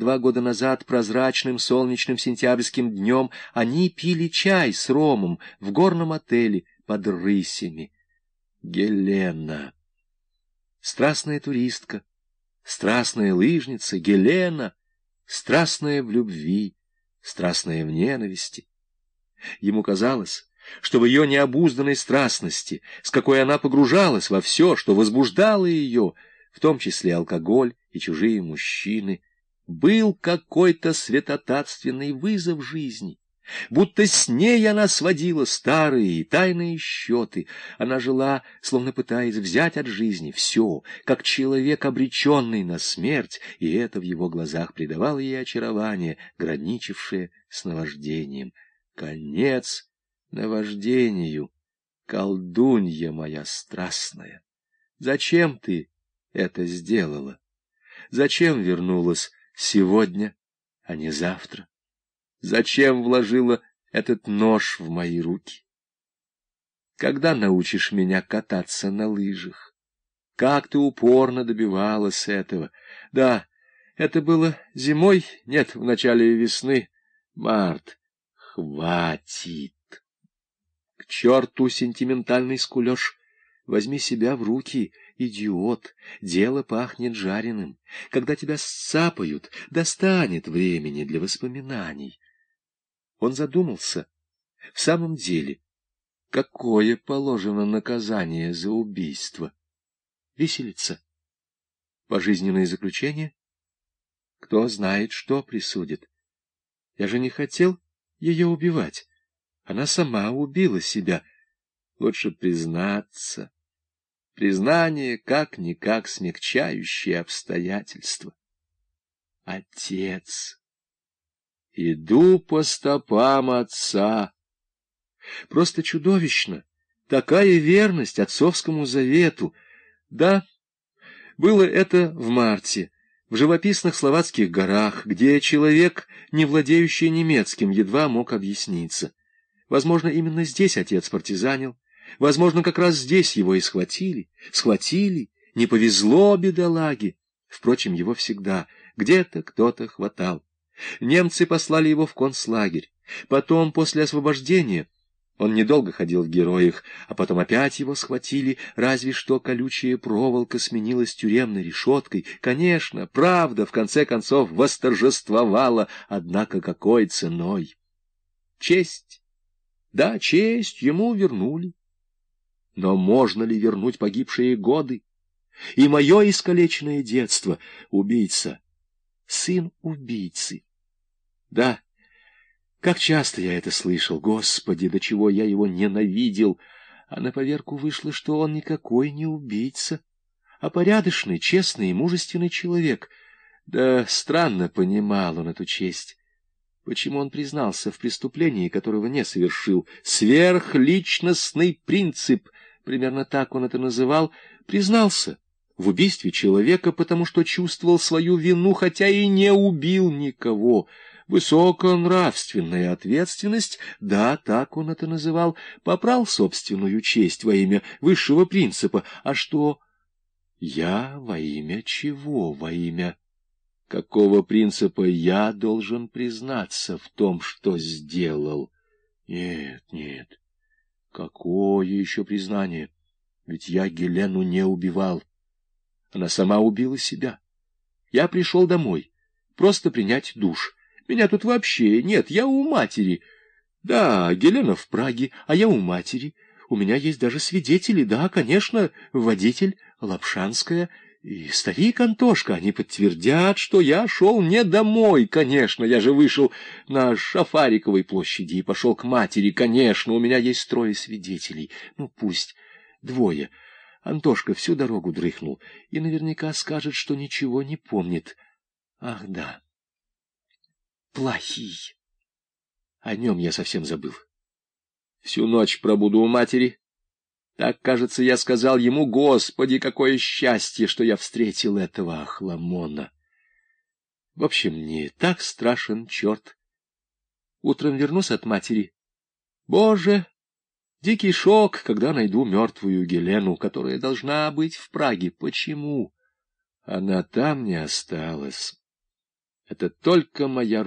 2 года назад, прозрачным солнечным сентябрьским днем, они пили чай с ромом в горном отеле под рысями. Гелена. Страстная туристка, страстная лыжница, Гелена, страстная в любви, страстная в ненависти. Ему казалось, что в ее необузданной страстности, с какой она погружалась во все, что возбуждало ее, в том числе алкоголь и чужие мужчины, был какой-то святотатственный вызов жизни. Будто с ней она сводила старые и тайные счеты. Она жила, словно пытаясь взять от жизни все, как человек, обреченный на смерть, и это в его глазах придавало ей очарование, граничившее с наваждением. Конец наваждению, колдунья моя страстная! Зачем ты это сделала? Зачем вернулась сегодня, а не завтра? Зачем вложила этот нож в мои руки? Когда научишь меня кататься на лыжах? Как ты упорно добивалась этого? Да, это было зимой, нет, в начале весны. Март, хватит! К черту сентиментальный скулёж! Возьми себя в руки, идиот, дело пахнет жареным. Когда тебя сцапают, достанет времени для воспоминаний. Он задумался. В самом деле, какое положено наказание за убийство? Виселица? Пожизненное заключение? Кто знает, что присудит. Я же не хотел ее убивать. Она сама убила себя. Лучше признаться. Признание как-никак смягчающее обстоятельства. Отец. Иду по стопам отца. Просто чудовищно. Такая верность отцовскому завету. Да, было это в марте, в живописных словацких горах, где человек, не владеющий немецким, едва мог объясниться. Возможно, именно здесь отец партизанил. Возможно, как раз здесь его и схватили. Схватили. Не повезло бедолаге. Впрочем, его всегда где-то кто-то хватал. Немцы послали его в концлагерь. Потом, после освобождения, он недолго ходил в героях, а потом опять его схватили, разве что колючая проволока сменилась тюремной решеткой. Конечно, правда, в конце концов, восторжествовала, однако какой ценой? Честь. Да, честь ему вернули. Но можно ли вернуть погибшие годы? И мое искалеченное детство? Убийца. Сын убийцы. Да, как часто я это слышал, Господи, до чего я его ненавидел, а на поверку вышло, что он никакой не убийца, а порядочный, честный и мужественный человек. Да странно понимал он эту честь. Почему он признался в преступлении, которого не совершил? Сверхличностный принцип, примерно так он это называл, признался в убийстве человека, потому что чувствовал свою вину, хотя и не убил никого. Высоконравственная ответственность, да, так он это называл, попрал собственную честь во имя высшего принципа. А что? Я во имя чего? Во имя какого принципа я должен признаться в том, что сделал? Нет, нет. Какое еще признание? Ведь я Гелену не убивал. Она сама убила себя. Я пришел домой, просто принять душ. Меня тут вообще нет, я у матери. Да, Гелена в Праге, а я у матери. У меня есть даже свидетели, да, конечно, водитель, Лапшанская и старик Антошка. Они подтвердят, что я шел не домой, конечно. Я же вышел на Шафариковой площади и пошел к матери, конечно. У меня есть 3 свидетелей. Ну, пусть 2. Антошка всю дорогу дрыхнул и наверняка скажет, что ничего не помнит. Ах, да. Плохий. О нем я совсем забыл. Всю ночь пробуду у матери. Так, кажется, я сказал ему: Господи, какое счастье, что я встретил этого охламона. В общем, не так страшен черт. Утром вернусь от матери. Боже, дикий шок, когда найду мертвую Гелену, которая должна быть в Праге. Почему она там не осталась? Это только моя